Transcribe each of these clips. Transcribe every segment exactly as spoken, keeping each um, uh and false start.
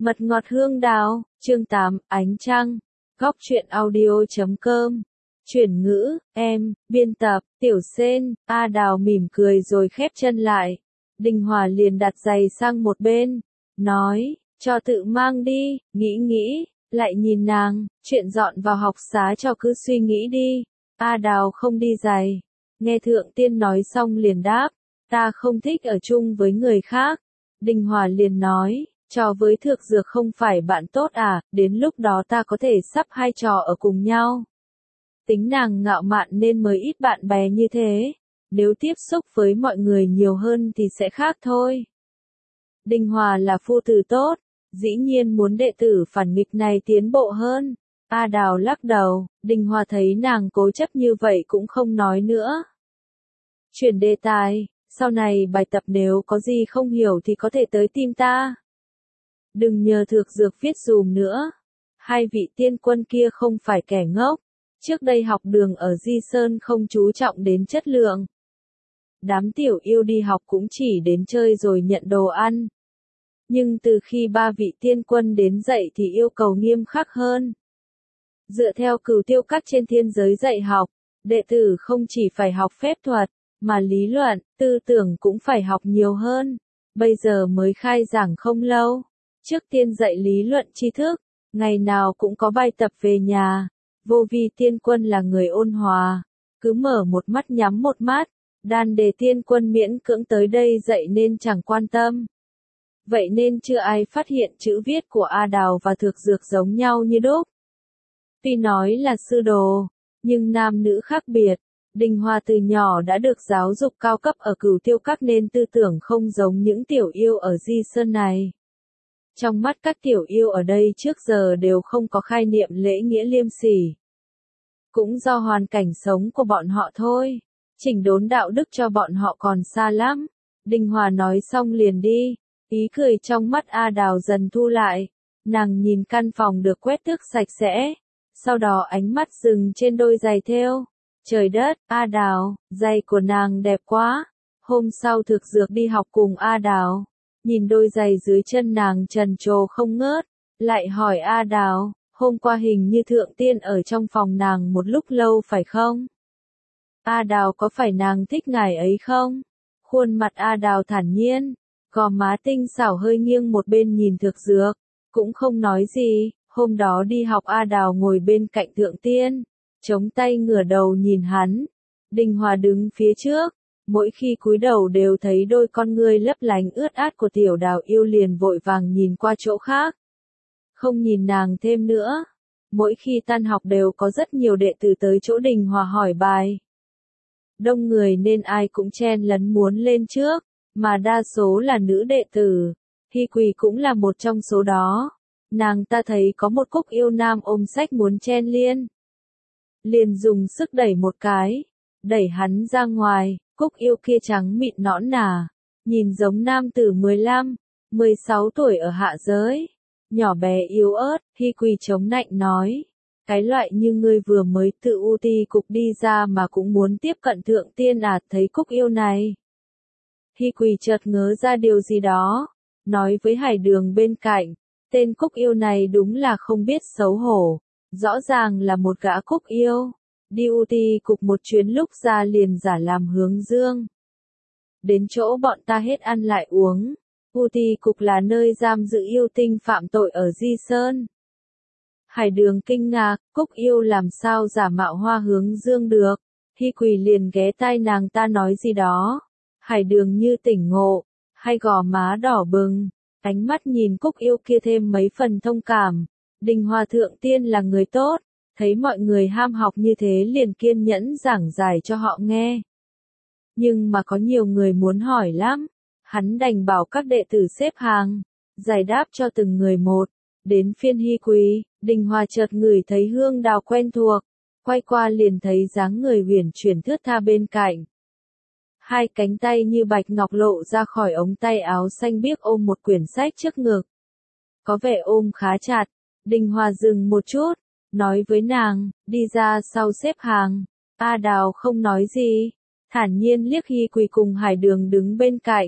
Mật ngọt hương đào, chương tám, ánh trăng, góc truyện audio chấm com. Chuyển ngữ, em, biên tập, Tiểu Sên, A Đào mỉm cười rồi khép chân lại. Đình Hòa liền đặt giày sang một bên, nói, cho tự mang đi, nghĩ nghĩ, lại nhìn nàng, chuyện dọn vào học xá cho cứ suy nghĩ đi. A Đào không đi giày, nghe Thượng Tiên nói xong liền đáp, ta không thích ở chung với người khác. Đình Hòa liền nói, trò với Thược Dược không phải bạn tốt à, đến lúc đó ta có thể sắp hai trò ở cùng nhau. Tính nàng ngạo mạn nên mới ít bạn bè như thế, nếu tiếp xúc với mọi người nhiều hơn thì sẽ khác thôi. Đình Hòa là phu tử tốt, dĩ nhiên muốn đệ tử phản nghịch này tiến bộ hơn. A Đào lắc đầu, Đình Hòa thấy nàng cố chấp như vậy cũng không nói nữa. Chuyển đề tài, sau này bài tập nếu có gì không hiểu thì có thể tới tìm ta. Đừng nhờ Thược Dược viết dùm nữa. Hai vị tiên quân kia không phải kẻ ngốc. Trước đây học đường ở Di Sơn không chú trọng đến chất lượng. Đám tiểu yêu đi học cũng chỉ đến chơi rồi nhận đồ ăn. Nhưng từ khi ba vị tiên quân đến dạy thì yêu cầu nghiêm khắc hơn. Dựa theo Cửu Tiêu Các trên thiên giới dạy học, đệ tử không chỉ phải học phép thuật, mà lý luận, tư tưởng cũng phải học nhiều hơn. Bây giờ mới khai giảng không lâu. Trước tiên dạy lý luận tri thức, ngày nào cũng có bài tập về nhà. Vô Vi tiên quân là người ôn hòa, cứ mở một mắt nhắm một mắt. Đan Đề tiên quân miễn cưỡng tới đây dạy nên chẳng quan tâm. Vậy nên chưa ai phát hiện chữ viết của A Đào và Thược Dược giống nhau như đúc. Tuy nói là sư đồ, nhưng nam nữ khác biệt. Đình Hòa từ nhỏ đã được giáo dục cao cấp ở Cửu Tiêu Các nên tư tưởng không giống những tiểu yêu ở Di Sơn này. Trong mắt các tiểu yêu ở đây trước giờ đều không có khai niệm lễ nghĩa liêm sỉ. Cũng do hoàn cảnh sống của bọn họ thôi. Chỉnh đốn đạo đức cho bọn họ còn xa lắm. Đình Hòa nói xong liền đi. Ý cười trong mắt A Đào dần thu lại. Nàng nhìn căn phòng được quét tước sạch sẽ. Sau đó ánh mắt dừng trên đôi giày thêu. Trời đất, A Đào, giày của nàng đẹp quá. Hôm sau Thược Dược đi học cùng A Đào. Nhìn đôi giày dưới chân nàng trần trồ không ngớt. Lại hỏi A Đào, hôm qua hình như Thượng Tiên ở trong phòng nàng một lúc lâu phải không? A Đào có phải nàng thích ngài ấy không? Khuôn mặt A Đào thản nhiên, gò má tinh xảo hơi nghiêng một bên nhìn Thược Dược, cũng không nói gì. Hôm đó đi học A Đào ngồi bên cạnh Thượng Tiên, chống tay ngửa đầu nhìn hắn. Đình Hòa đứng phía trước, mỗi khi cúi đầu đều thấy đôi con ngươi lấp lánh ướt át của tiểu Đào yêu liền vội vàng nhìn qua chỗ khác. Không nhìn nàng thêm nữa. Mỗi khi tan học đều có rất nhiều đệ tử tới chỗ Đình Hòa hỏi bài. Đông người nên ai cũng chen lấn muốn lên trước, mà đa số là nữ đệ tử. Hy Quỳ cũng là một trong số đó. Nàng ta thấy có một Cúc yêu nam ôm sách muốn chen liên. Liền dùng sức đẩy một cái, đẩy hắn ra ngoài. Cúc yêu kia trắng mịn nõn nà, nhìn giống nam tử mười lăm, mười sáu tuổi ở hạ giới. Nhỏ bé yếu ớt, Hy Quỳ chống nạnh nói. Cái loại như ngươi vừa mới tự u ti cục đi ra mà cũng muốn tiếp cận Thượng Tiên à, thấy Cúc yêu này. Hy Quỳ chợt ngớ ra điều gì đó, nói với Hải Đường bên cạnh, tên Cúc yêu này đúng là không biết xấu hổ, rõ ràng là một gã Cúc yêu. Đi u ti cục một chuyến lúc ra liền giả làm hướng dương. Đến chỗ bọn ta hết ăn lại uống. U ti cục là nơi giam giữ yêu tinh phạm tội ở Di Sơn. Hải Đường kinh ngạc, Cúc yêu làm sao giả mạo Hoa Hướng Dương được. Hy Quỳ liền ghé tai nàng ta nói gì đó. Hải Đường như tỉnh ngộ, hai gò má đỏ bừng, ánh mắt nhìn Cúc yêu kia thêm mấy phần thông cảm. Đình Hòa Thượng Tiên là người tốt, thấy mọi người ham học như thế liền kiên nhẫn giảng giải cho họ nghe. Nhưng mà có nhiều người muốn hỏi lắm. Hắn đành bảo các đệ tử xếp hàng, giải đáp cho từng người một. Đến phiên Hy Quỳ, Đình Hòa chợt ngửi thấy hương đào quen thuộc, quay qua liền thấy dáng người huyền chuyển thướt tha bên cạnh. Hai cánh tay như bạch ngọc lộ ra khỏi ống tay áo xanh biếc ôm một quyển sách trước ngực. Có vẻ ôm khá chặt. Đình Hòa dừng một chút, nói với nàng, đi ra sau xếp hàng. A Đào không nói gì, thản nhiên liếc Hy Quỳ cùng Hải Đường đứng bên cạnh.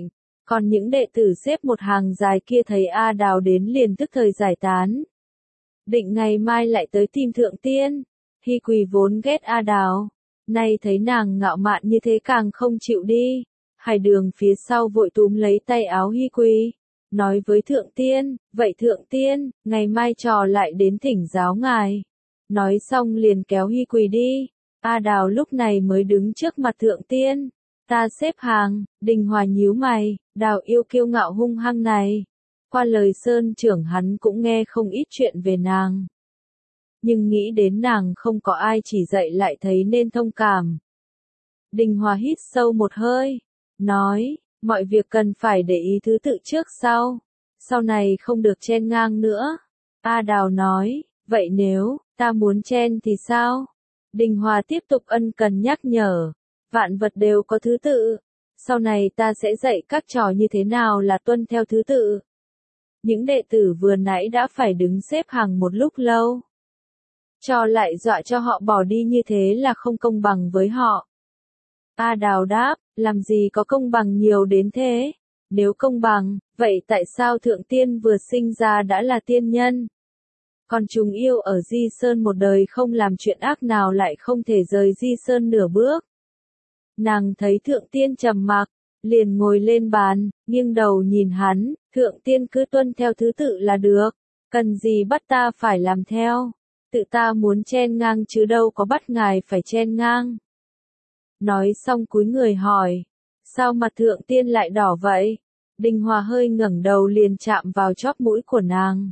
Còn những đệ tử xếp một hàng dài kia thấy A Đào đến liền tức thời giải tán. Định ngày mai lại tới tìm Thượng Tiên. Hy Quỳ vốn ghét A Đào, nay thấy nàng ngạo mạn như thế càng không chịu đi. Hải Đường phía sau vội túm lấy tay áo Hy Quỳ, nói với Thượng Tiên, vậy Thượng Tiên, ngày mai trò lại đến thỉnh giáo ngài. Nói xong liền kéo Hy Quỳ đi. A Đào lúc này mới đứng trước mặt Thượng Tiên. Ta xếp hàng, Đình Hòa nhíu mày, Đào yêu kiêu ngạo hung hăng này. Qua lời Sơn trưởng hắn cũng nghe không ít chuyện về nàng. Nhưng nghĩ đến nàng không có ai chỉ dạy lại thấy nên thông cảm. Đình Hòa hít sâu một hơi, nói, mọi việc cần phải để ý thứ tự trước sau. Sau này không được chen ngang nữa. A Đào nói, vậy nếu, ta muốn chen thì sao? Đình Hòa tiếp tục ân cần nhắc nhở, vạn vật đều có thứ tự. Sau này ta sẽ dạy các trò như thế nào là tuân theo thứ tự. Những đệ tử vừa nãy đã phải đứng xếp hàng một lúc lâu. Trò lại dọa cho họ bỏ đi như thế là không công bằng với họ. A Đào đáp, làm gì có công bằng nhiều đến thế? Nếu công bằng, vậy tại sao Thượng Tiên vừa sinh ra đã là tiên nhân? Còn chúng yêu ở Di Sơn một đời không làm chuyện ác nào lại không thể rời Di Sơn nửa bước. Nàng thấy Thượng Tiên trầm mặc, liền ngồi lên bàn, nghiêng đầu nhìn hắn, Thượng Tiên cứ tuân theo thứ tự là được, cần gì bắt ta phải làm theo, tự ta muốn chen ngang chứ đâu có bắt ngài phải chen ngang. Nói xong cúi người hỏi, sao mặt Thượng Tiên lại đỏ vậy? Đình Hòa hơi ngẩng đầu liền chạm vào chóp mũi của nàng.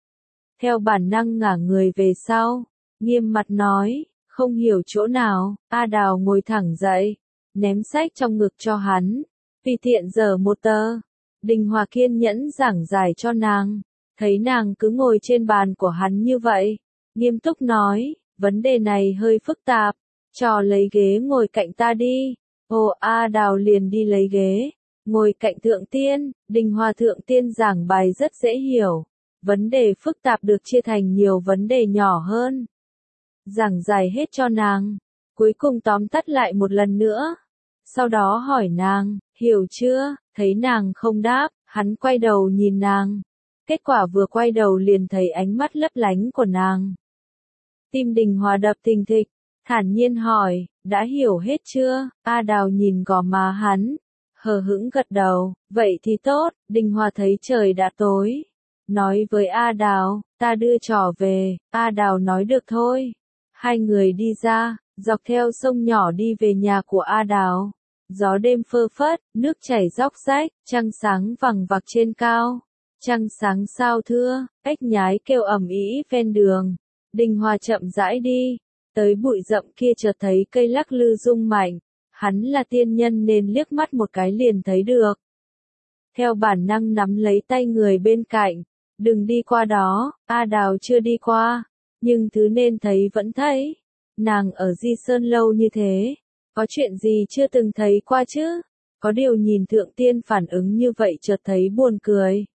Theo bản năng ngả người về sau, nghiêm mặt nói, không hiểu chỗ nào. A Đào ngồi thẳng dậy, ném sách trong ngực cho hắn, vì tiện dở một tờ. Đình Hòa kiên nhẫn giảng giải cho nàng, thấy nàng cứ ngồi trên bàn của hắn như vậy, nghiêm túc nói, vấn đề này hơi phức tạp, cho lấy ghế ngồi cạnh ta đi. Ồ, A Đào liền đi lấy ghế, ngồi cạnh Thượng Tiên. Đình Hòa Thượng Tiên giảng bài rất dễ hiểu, vấn đề phức tạp được chia thành nhiều vấn đề nhỏ hơn. Giảng giải hết cho nàng, cuối cùng tóm tắt lại một lần nữa. Sau đó hỏi nàng, hiểu chưa? Thấy nàng không đáp, hắn quay đầu nhìn nàng. Kết quả vừa quay đầu liền thấy ánh mắt lấp lánh của nàng. Tim Đình Hòa đập thình thịch, thản nhiên hỏi, đã hiểu hết chưa? A Đào nhìn gò má hắn, hờ hững gật đầu, vậy thì tốt. Đình Hòa thấy trời đã tối, nói với A Đào, ta đưa trò về. A Đào nói được thôi. Hai người đi ra, dọc theo sông nhỏ đi về nhà của A Đào. Gió đêm phơ phất, nước chảy róc rách, trăng sáng vằng vặc trên cao. Trăng sáng sao thưa, ếch nhái kêu ầm ĩ ven đường. Đình Hòa chậm rãi đi, tới bụi rậm kia chợt thấy cây lắc lư rung mạnh. Hắn là tiên nhân nên liếc mắt một cái liền thấy được. Theo bản năng nắm lấy tay người bên cạnh, đừng đi qua đó. A Đào chưa đi qua, nhưng thứ nên thấy vẫn thấy. Nàng ở Di Sơn lâu như thế, có chuyện gì chưa từng thấy qua chứ? Có điều nhìn Thượng Tiên phản ứng như vậy chợt thấy buồn cười.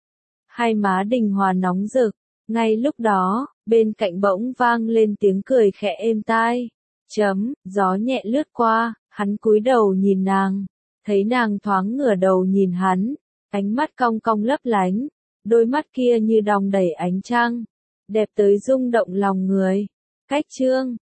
Hai má Đình Hòa nóng rực, ngay lúc đó, bên cạnh bỗng vang lên tiếng cười khẽ êm tai. Chấm, gió nhẹ lướt qua, hắn cúi đầu nhìn nàng, thấy nàng thoáng ngửa đầu nhìn hắn, ánh mắt cong cong lấp lánh, đôi mắt kia như đong đầy ánh trăng, đẹp tới rung động lòng người. Cách chương